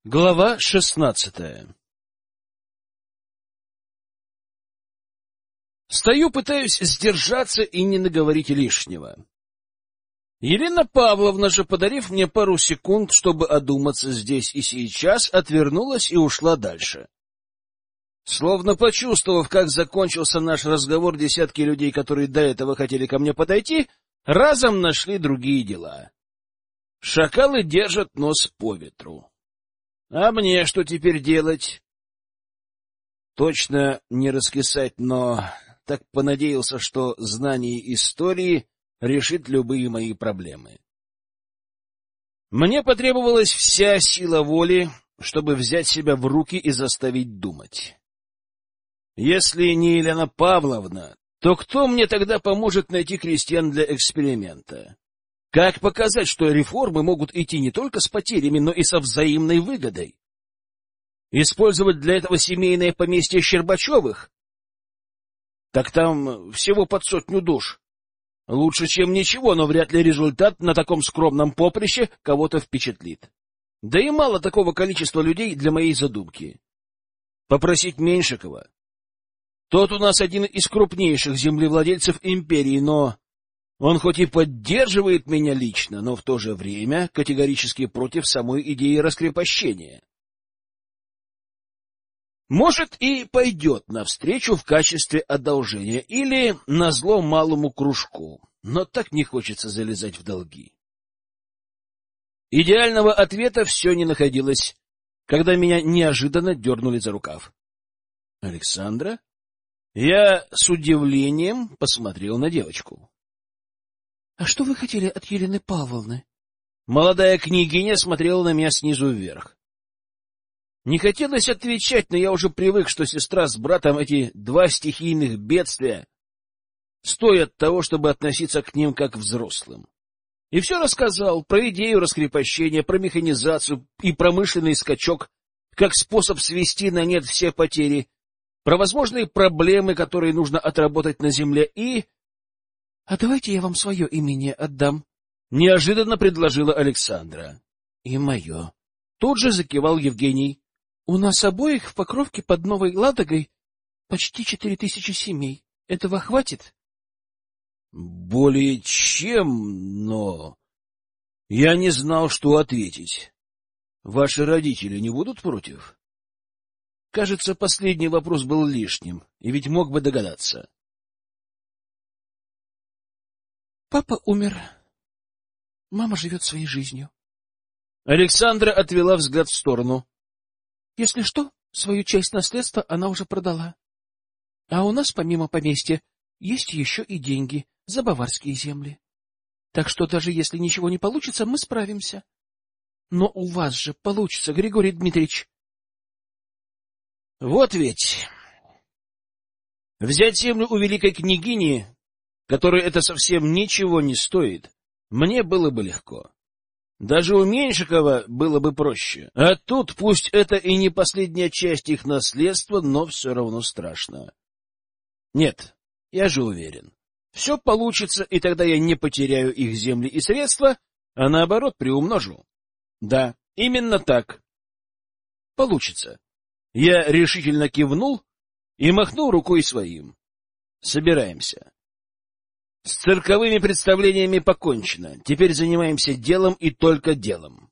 Глава 16. Стою, пытаюсь сдержаться и не наговорить лишнего. Елена Павловна же, подарив мне пару секунд, чтобы одуматься здесь и сейчас, отвернулась и ушла дальше. Словно почувствовав, как закончился наш разговор, десятки людей, которые до этого хотели ко мне подойти, разом нашли другие дела. Шакалы держат нос по ветру. А мне что теперь делать? Точно не раскисать, но так понадеялся, что знание истории решит любые мои проблемы. Мне потребовалась вся сила воли, чтобы взять себя в руки и заставить думать. Если не Елена Павловна, то кто мне тогда поможет найти крестьян для эксперимента? Как показать, что реформы могут идти не только с потерями, но и со взаимной выгодой? Использовать для этого семейное поместье Щербачевых? Так там всего под 100 душ. Лучше, чем ничего, но вряд ли результат на таком скромном поприще кого-то впечатлит. Да и мало такого количества людей для моей задумки. Попросить Меньшикова. Тот у нас один из крупнейших землевладельцев империи, но он хоть и поддерживает меня лично, но в то же время категорически против самой идеи раскрепощения. Может, и пойдет навстречу в качестве одолжения или назло малому кружку, но так не хочется залезать в долги. Идеального ответа все не находилось, когда меня неожиданно дернули за рукав. — Александра? Я с удивлением посмотрел на девочку. — А что вы хотели от Елены Павловны? Молодая княгиня смотрела на меня снизу вверх. Не хотелось отвечать, но я уже привык, что сестра с братом, эти два стихийных бедствия, стоят того, чтобы относиться к ним как к взрослым. И все рассказал про идею раскрепощения, про механизацию и промышленный скачок, как способ свести на нет все потери, про возможные проблемы, которые нужно отработать на земле, и... — А давайте я вам свое имение отдам, — неожиданно предложила Александра. — И мое. Тут же закивал Евгений. — У нас обоих в Покровке под Новой Ладогой почти 4000 семей. Этого хватит? — Более чем, но... Я не знал, что ответить. Ваши родители не будут против? Кажется, последний вопрос был лишним, и ведь мог бы догадаться. Папа умер. Мама живет своей жизнью. Александра отвела взгляд в сторону. Если что, свою часть наследства она уже продала. А у нас, помимо поместья, есть еще и деньги за баварские земли. Так что даже если ничего не получится, мы справимся. Но у вас же получится, Григорий Дмитриевич. Вот ведь... Взять землю у великой княгини, которой это совсем ничего не стоит, мне было бы легко. Даже у Меньшикова было бы проще. А тут, пусть это и не последняя часть их наследства, но все равно страшно. Нет, я же уверен. Все получится, и тогда я не потеряю их земли и средства, а наоборот приумножу. Да, именно так. Получится. Я решительно кивнул и махнул рукой своим. Собираемся. С цирковыми представлениями покончено. Теперь занимаемся делом и только делом.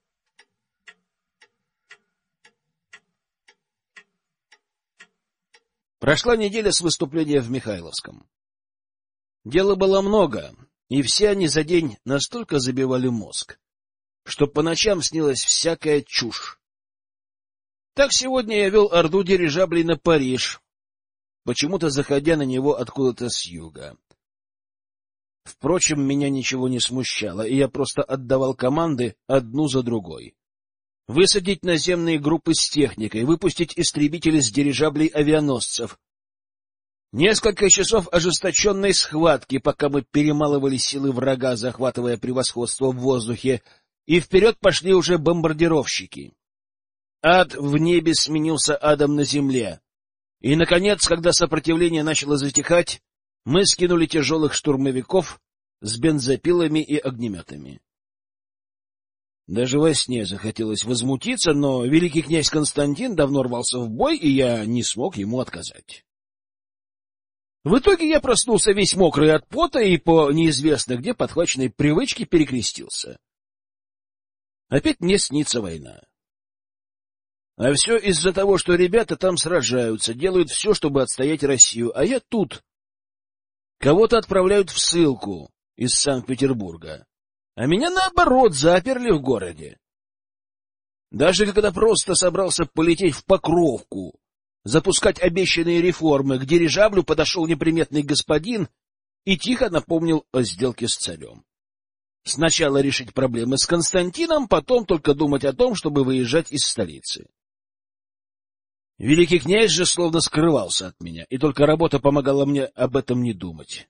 Прошла неделя с выступления в Михайловском. Дела было много, и все они за день настолько забивали мозг, что по ночам снилась всякая чушь. Так сегодня я вел орду дирижаблей на Париж, почему-то заходя на него откуда-то с юга. Впрочем, меня ничего не смущало, и я просто отдавал команды одну за другой. Высадить наземные группы с техникой, выпустить истребители с дирижаблей авианосцев. Несколько часов ожесточенной схватки, пока мы перемалывали силы врага, захватывая превосходство в воздухе, и вперед пошли уже бомбардировщики. Ад в небе сменился адом на земле. И, наконец, когда сопротивление начало затихать, мы скинули тяжелых штурмовиков с бензопилами и огнеметами. Даже во сне захотелось возмутиться, но великий князь Константин давно рвался в бой, и я не смог ему отказать. В итоге я проснулся весь мокрый от пота и по неизвестно где подхваченной привычке перекрестился. Опять мне снится война. А все из-за того, что ребята там сражаются, делают все, чтобы отстоять Россию, а я тут. Кого-то отправляют в ссылку из Санкт-Петербурга, а меня, наоборот, заперли в городе. Даже когда просто собрался полететь в Покровку, запускать обещанные реформы, к дирижаблю подошел неприметный господин и тихо напомнил о сделке с царем. Сначала решить проблемы с Константином, потом только думать о том, чтобы выезжать из столицы. Великий князь же словно скрывался от меня, и только работа помогала мне об этом не думать.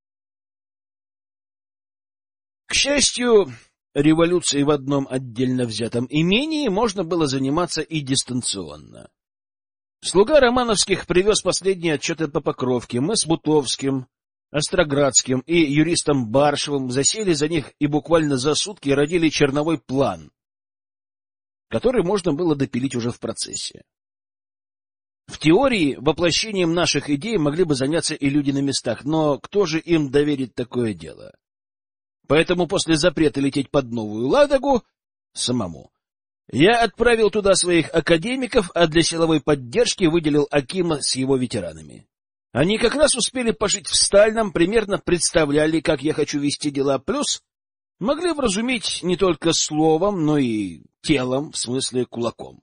К счастью, революцией в одном отдельно взятом имении можно было заниматься и дистанционно. Слуга Романовских привез последние отчеты по Покровке. Мы с Бутовским, Остроградским и юристом Баршевым засели за них и буквально за сутки родили черновой план, который можно было допилить уже в процессе. В теории воплощением наших идей могли бы заняться и люди на местах, но кто же им доверит такое дело? Поэтому после запрета лететь под Новую Ладогу самому я отправил туда своих академиков, а для силовой поддержки выделил Акима с его ветеранами. Они как раз успели пожить в Стальном, примерно представляли, как я хочу вести дела, плюс могли вразумить не только словом, но и телом, в смысле кулаком.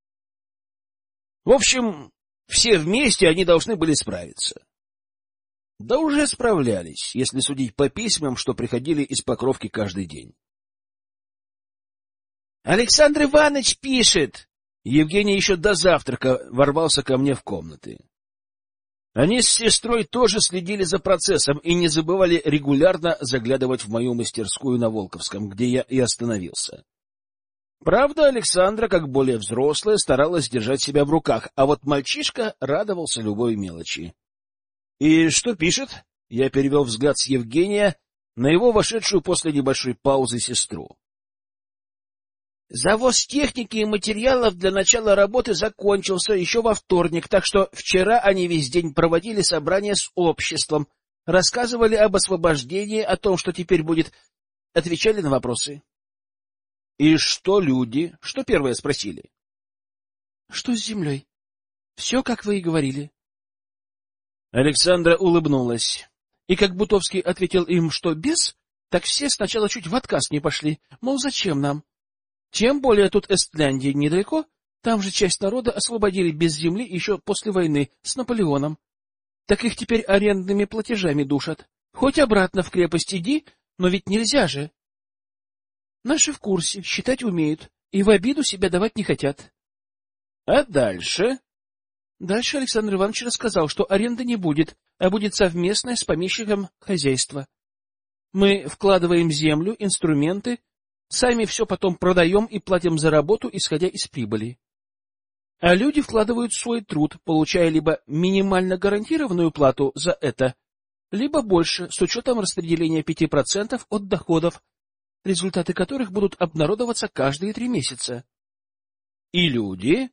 В общем, все вместе они должны были справиться. Да уже справлялись, если судить по письмам, что приходили из Покровки каждый день. — Александр Иванович пишет! Евгений еще до завтрака ворвался ко мне в комнаты. Они с сестрой тоже следили за процессом и не забывали регулярно заглядывать в мою мастерскую на Волковском, где я и остановился. Правда, Александра, как более взрослая, старалась держать себя в руках, а вот мальчишка радовался любой мелочи. — И что пишет? — я перевел взгляд с Евгения на его вошедшую после небольшой паузы сестру. — Завоз техники и материалов для начала работы закончился еще во вторник, так что вчера они весь день проводили собрание с обществом, рассказывали об освобождении, о том, что теперь будет, отвечали на вопросы. — И что люди? Что первое спросили? — Что с землей? Все, как вы и говорили. Александра улыбнулась. И как Бутовский ответил им, что без, так все сначала чуть в отказ не пошли, мол, зачем нам? Тем более тут Эстляндия недалеко, там же часть народа освободили без земли еще после войны с Наполеоном. Так их теперь арендными платежами душат. Хоть обратно в крепость иди, но ведь нельзя же. Наши в курсе, считать умеют, и в обиду себя давать не хотят. А дальше? Дальше Александр Иванович рассказал, что аренды не будет, а будет совместное с помещиком хозяйство. Мы вкладываем землю, инструменты, сами все потом продаем и платим за работу, исходя из прибыли. А люди вкладывают свой труд, получая либо минимально гарантированную плату за это, либо больше, с учетом распределения 5% от доходов, результаты которых будут обнародоваться каждые 3 месяца. И люди?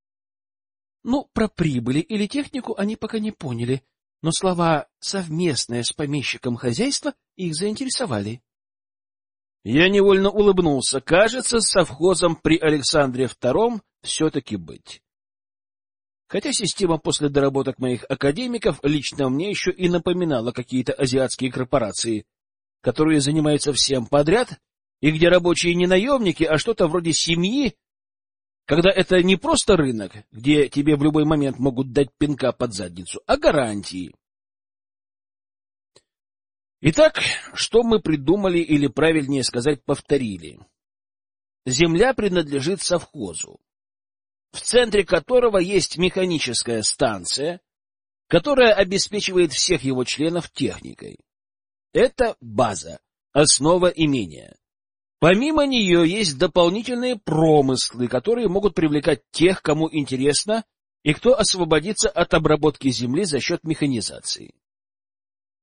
Ну, про прибыли или технику они пока не поняли, но слова «совместное с помещиком хозяйство» их заинтересовали. Я невольно улыбнулся. Кажется, с совхозом при Александре II все-таки быть. Хотя система после доработок моих академиков лично мне еще и напоминала какие-то азиатские корпорации, которые занимаются всем подряд, и где рабочие не наемники, а что-то вроде семьи, когда это не просто рынок, где тебе в любой момент могут дать пинка под задницу, а гарантии. Итак, что мы придумали, или, правильнее сказать, повторили? Земля принадлежит совхозу, в центре которого есть механическая станция, которая обеспечивает всех его членов техникой. Это база, основа имения. Помимо нее есть дополнительные промыслы, которые могут привлекать тех, кому интересно, и кто освободится от обработки земли за счет механизации.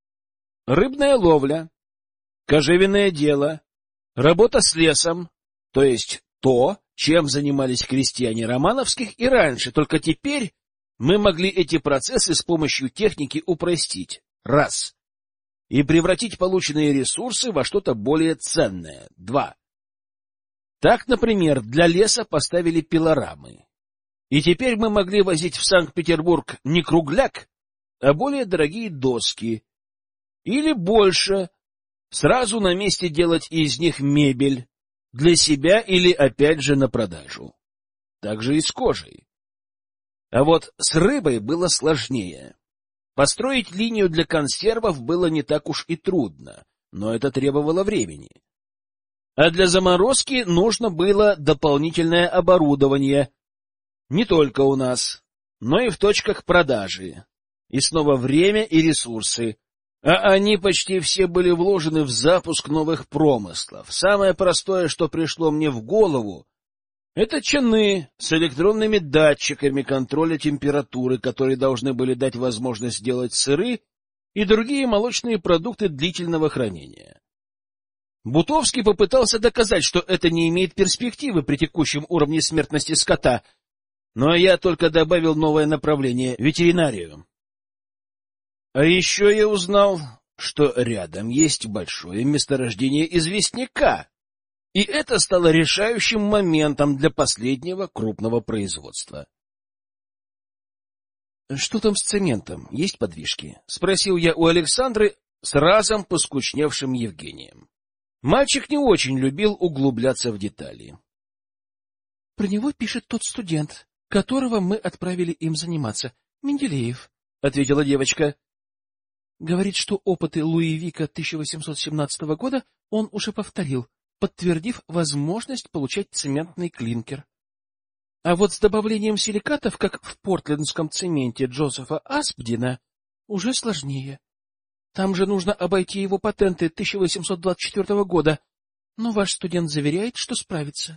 Рыбная ловля, кожевенное дело, работа с лесом, То есть то, чем занимались крестьяне Романовских и раньше, только теперь мы могли эти процессы с помощью техники упростить. Раз. И превратить полученные ресурсы во что-то более ценное. Два. Так, например, для леса поставили пилорамы. И теперь мы могли возить в Санкт-Петербург не кругляк, а более дорогие доски. Или больше. Сразу на месте делать из них мебель. Для себя или, опять же, на продажу. Так же и с кожей. А вот с рыбой было сложнее. Построить линию для консервов было не так уж и трудно, но это требовало времени. А для заморозки нужно было дополнительное оборудование. Не только у нас, но и в точках продажи. И снова время и ресурсы. А они почти все были вложены в запуск новых промыслов. Самое простое, что пришло мне в голову, это чаны с электронными датчиками контроля температуры, которые должны были дать возможность делать сыры и другие молочные продукты длительного хранения. Бутовский попытался доказать, что это не имеет перспективы при текущем уровне смертности скота, но я только добавил новое направление — ветеринарию. А еще я узнал, что рядом есть большое месторождение известняка, и это стало решающим моментом для последнего крупного производства. — Что там с цементом? Есть подвижки? — спросил я у Александры с разом поскучневшим Евгением. Мальчик не очень любил углубляться в детали. — Про него пишет тот студент, которого мы отправили им заниматься, Менделеев, — ответила девочка. Говорит, что опыты Луи Вика 1817 года он уже повторил, подтвердив возможность получать цементный клинкер. А вот с добавлением силикатов, как в портлендском цементе Джозефа Аспдена, уже сложнее. Там же нужно обойти его патенты 1824 года, но ваш студент заверяет, что справится.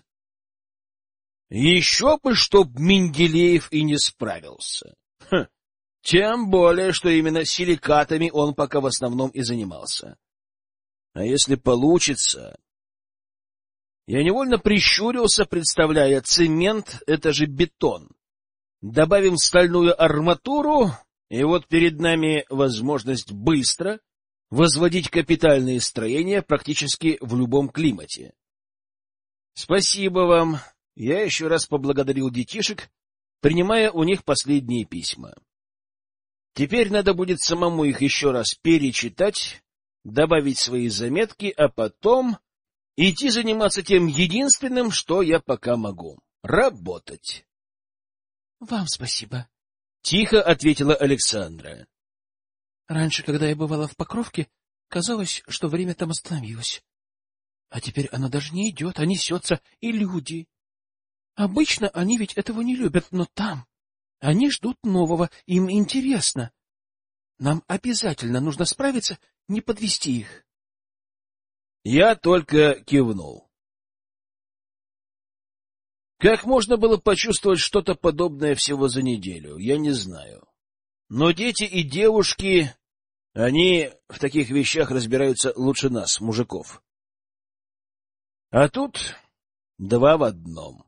Еще бы, чтоб Менделеев и не справился. Тем более, что именно силикатами он пока в основном и занимался. А если получится... Я невольно прищурился, представляя, цемент — это же бетон. Добавим стальную арматуру, и вот перед нами возможность быстро возводить капитальные строения практически в любом климате. Спасибо вам. Я еще раз поблагодарил детишек, принимая у них последние письма. Теперь надо будет самому их еще раз перечитать, добавить свои заметки, а потом идти заниматься тем единственным, что я пока могу — работать. — Вам спасибо, — тихо ответила Александра. — Раньше, когда я бывала в Покровке, казалось, что время там остановилось. А теперь оно даже не идет, а несется, и люди. Обычно они ведь этого не любят, но там они ждут нового, им интересно. Нам обязательно нужно справиться, не подвести их. Я только кивнул. Как можно было почувствовать что-то подобное всего за неделю, я не знаю. Но дети и девушки, они в таких вещах разбираются лучше нас, мужиков. А тут два в одном.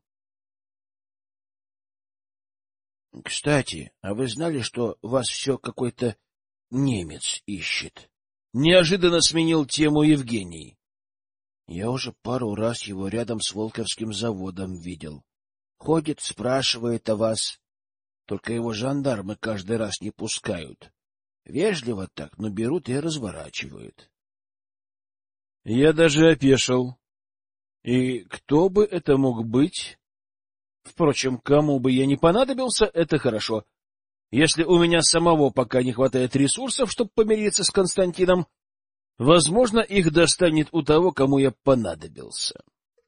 — Кстати, а вы знали, что вас все какой-то немец ищет? Неожиданно сменил тему Евгений. Я уже пару раз его рядом с Волковским заводом видел. Ходит, спрашивает о вас. Только его жандармы каждый раз не пускают. Вежливо так, но берут и разворачивают. Я даже опешил. И кто бы это мог быть? Впрочем, кому бы я не понадобился, это хорошо. Если у меня самого пока не хватает ресурсов, чтобы помириться с Константином, возможно, их достанет у того, кому я понадобился.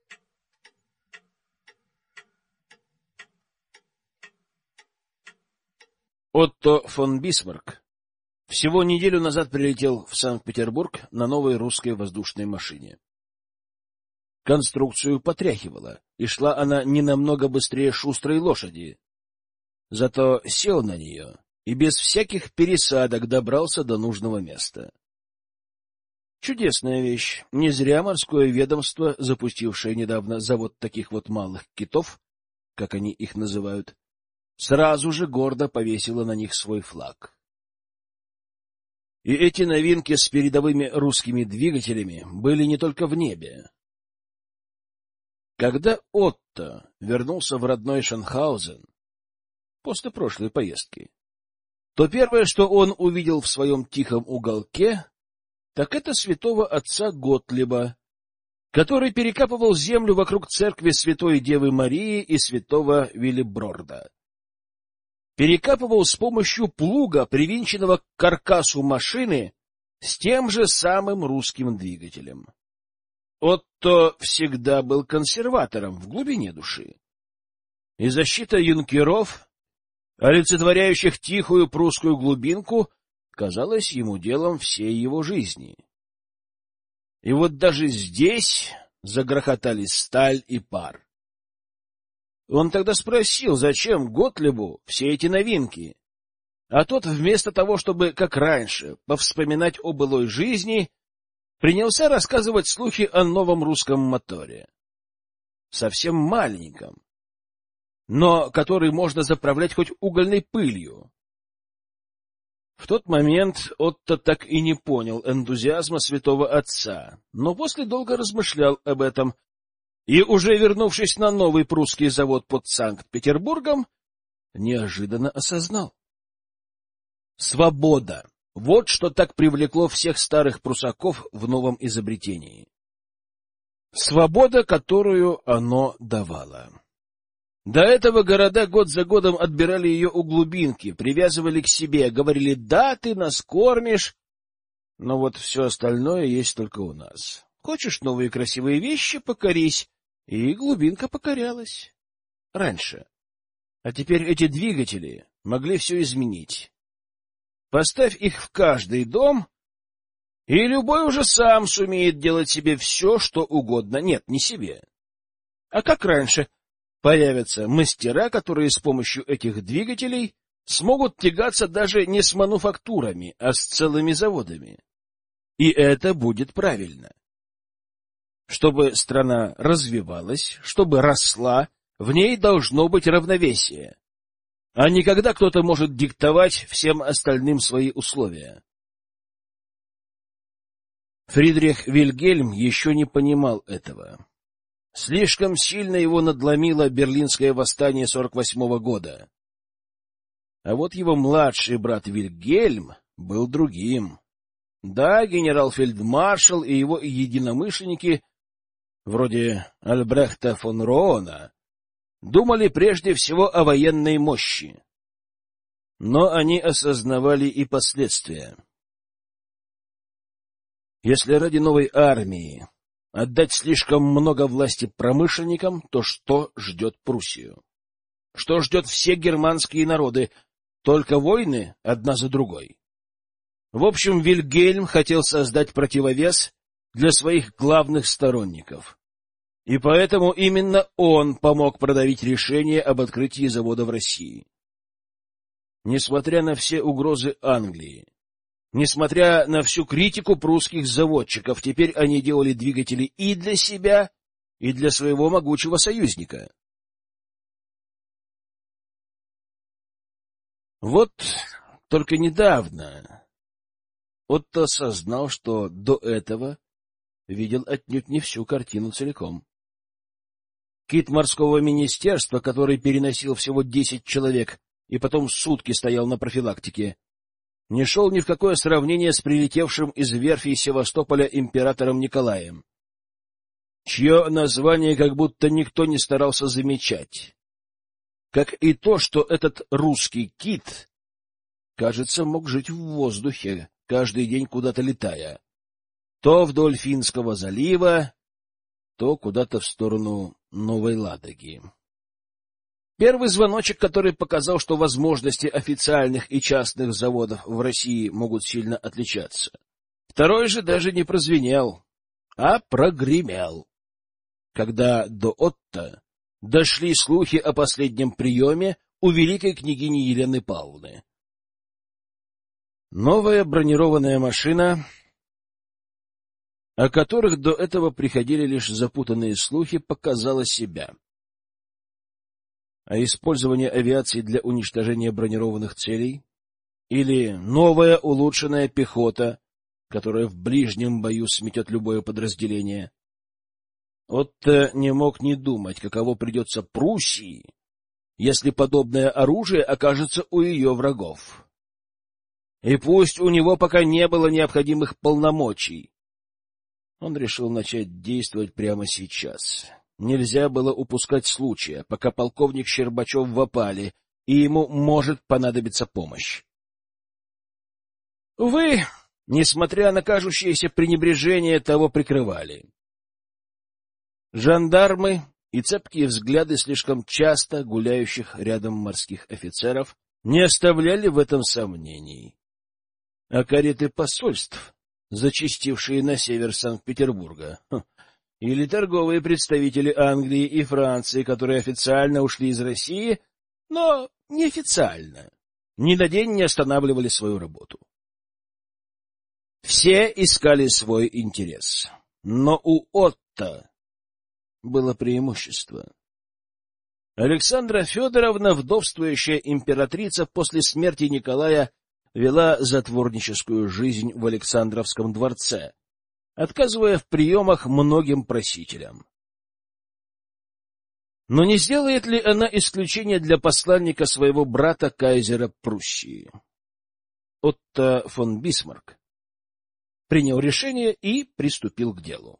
Отто фон Бисмарк всего неделю назад прилетел в Санкт-Петербург на новой русской воздушной машине. Конструкцию потряхивала, и шла она не намного быстрее шустрой лошади. Зато сел на нее и без всяких пересадок добрался до нужного места. Чудесная вещь. Не зря морское ведомство, запустившее недавно завод таких вот малых китов, как они их называют, сразу же гордо повесило на них свой флаг. И эти новинки с передовыми русскими двигателями были не только в небе. Когда Отто вернулся в родной Шенхаузен после прошлой поездки, то первое, что он увидел в своем тихом уголке, так это святого отца Готлиба, который перекапывал землю вокруг церкви Святой Девы Марии и святого Виллиброрда. Перекапывал с помощью плуга, привинченного к каркасу машины, с тем же самым русским двигателем. Отто всегда был консерватором в глубине души. И защита юнкеров, олицетворяющих тихую прусскую глубинку, казалась ему делом всей его жизни. И вот даже здесь загрохотали сталь и пар. Он тогда спросил, зачем Готлибу все эти новинки, а тот вместо того, чтобы, как раньше, повспоминать о былой жизни, принялся рассказывать слухи о новом русском моторе. Совсем маленьком, но который можно заправлять хоть угольной пылью. В тот момент Отто так и не понял энтузиазма святого отца, но после долго размышлял об этом и, уже вернувшись на новый прусский завод под Санкт-Петербургом, неожиданно осознал. Свобода! Вот что так привлекло всех старых прусаков в новом изобретении. Свобода, которую оно давало. До этого города год за годом отбирали ее у глубинки, привязывали к себе, говорили: да, ты нас кормишь, но вот все остальное есть только у нас. Хочешь новые красивые вещи — покорись. И глубинка покорялась. Раньше. А теперь эти двигатели могли все изменить. Поставь их в каждый дом, и любой уже сам сумеет делать себе все, что угодно. Нет, не себе. А как раньше? Появятся мастера, которые с помощью этих двигателей смогут тягаться даже не с мануфактурами, а с целыми заводами. И это будет правильно. Чтобы страна развивалась, чтобы росла, в ней должно быть равновесие, а не когда кто-то может диктовать всем остальным свои условия. Фридрих Вильгельм еще не понимал этого. Слишком сильно его надломило Берлинское восстание 48-го года. А вот его младший брат Вильгельм был другим. Да, генерал-фельдмаршал и его единомышленники, вроде Альбрехта фон Роона, думали прежде всего о военной мощи. Но они осознавали и последствия. Если ради новой армии отдать слишком много власти промышленникам, то что ждет Пруссию? Что ждет все германские народы? Только войны одна за другой. В общем, Вильгельм хотел создать противовес для своих главных сторонников. И поэтому именно он помог продавить решение об открытии завода в России. Несмотря на все угрозы Англии, несмотря на всю критику прусских заводчиков, теперь они делали двигатели и для себя, и для своего могучего союзника. Вот только недавно Отто осознал, что до этого видел отнюдь не всю картину целиком. Кит морского министерства, который переносил всего 10 человек и потом сутки стоял на профилактике, не шел ни в какое сравнение с прилетевшим из верфи Севастополя императором Николаем, чье название как будто никто не старался замечать. Как и то, что этот русский кит, кажется, мог жить в воздухе, каждый день куда-то летая, то вдоль Финского залива, то куда-то в сторону Новой Ладоги. Первый звоночек, который показал, что возможности официальных и частных заводов в России могут сильно отличаться. Второй же даже не прозвенел, а прогремел, когда до Отто дошли слухи о последнем приеме у великой княгини Елены Павловны. Новая бронированная машина о которых до этого приходили лишь запутанные слухи, показало себя. А использование авиации для уничтожения бронированных целей или новая улучшенная пехота, которая в ближнем бою сметет любое подразделение. Отто не мог не думать, каково придется Пруссии, если подобное оружие окажется у ее врагов. И пусть у него пока не было необходимых полномочий, он решил начать действовать прямо сейчас. Нельзя было упускать случая, пока полковник Щербачев в опале, и ему может понадобиться помощь. Увы, несмотря на кажущееся пренебрежение, того прикрывали. Жандармы и цепкие взгляды слишком часто гуляющих рядом морских офицеров не оставляли в этом сомнений. А кареты посольств, зачастившие на север Санкт-Петербурга, или торговые представители Англии и Франции, которые официально ушли из России, но неофициально, ни на день не останавливали свою работу. Все искали свой интерес, но у Отто было преимущество. Александра Федоровна, вдовствующая императрица, после смерти Николая вела затворническую жизнь в Александровском дворце, отказывая в приемах многим просителям. Но не сделает ли она исключение для посланника своего брата, кайзера Пруссии? Отто фон Бисмарк принял решение и приступил к делу.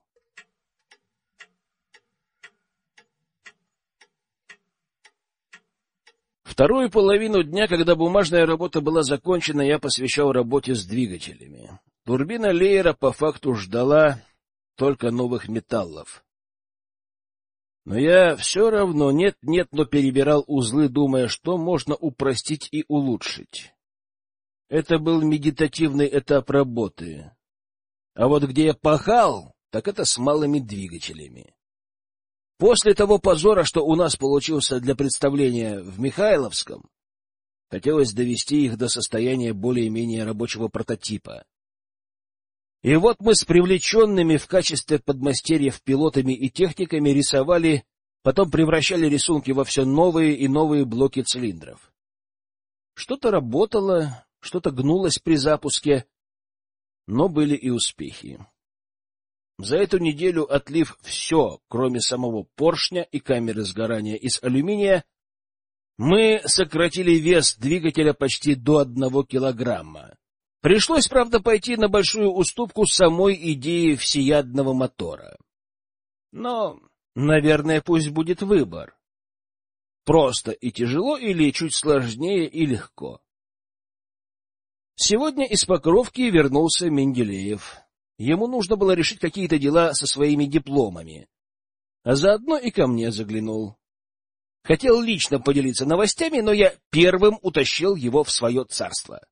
Вторую половину дня, когда бумажная работа была закончена, я посвящал работе с двигателями. Турбина Лейера по факту ждала только новых металлов. Но я все равно но перебирал узлы, думая, что можно упростить и улучшить. Это был медитативный этап работы. А вот где я пахал, так это с малыми двигателями. После того позора, что у нас получился для представления в Михайловском, хотелось довести их до состояния более-менее рабочего прототипа. И вот мы с привлеченными в качестве подмастерьев пилотами и техниками рисовали, потом превращали рисунки во все новые и новые блоки цилиндров. Что-то работало, что-то гнулось при запуске, но были и успехи. За эту неделю, отлив все, кроме самого поршня и камеры сгорания из алюминия, мы сократили вес двигателя почти до 1 килограмма. Пришлось, правда, пойти на большую уступку самой идеи всеядного мотора. Но, наверное, пусть будет выбор. Просто и тяжело или чуть сложнее и легко. Сегодня из Покровки вернулся Менделеев. Ему нужно было решить какие-то дела со своими дипломами, а заодно и ко мне заглянул. Хотел лично поделиться новостями, но я первым утащил его в свое царство.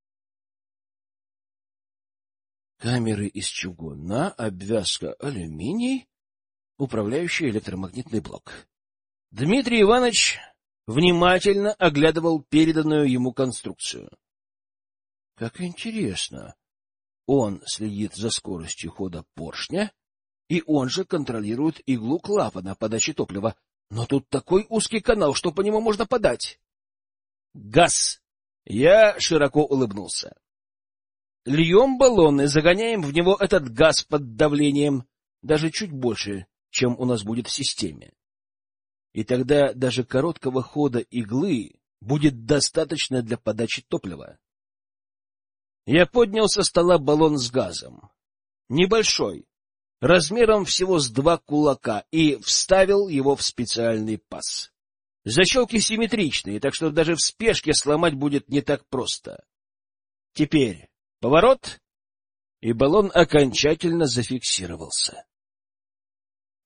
Камеры из чугуна, обвязка алюминий, управляющий электромагнитный блок. Дмитрий Иванович внимательно оглядывал переданную ему конструкцию. Как интересно. Он следит за скоростью хода поршня, и он же контролирует иглу клапана подачи топлива. Но тут такой узкий канал, что по нему можно подать. Газ! Я широко улыбнулся. Льем баллоны, загоняем в него этот газ под давлением, даже чуть больше, чем у нас будет в системе. И тогда даже короткого хода иглы будет достаточно для подачи топлива. Я поднял со стола баллон с газом. Небольшой, размером всего с 2 кулака, и вставил его в специальный паз. Защелки симметричные, так что даже в спешке сломать будет не так просто. Теперь поворот, и баллон окончательно зафиксировался.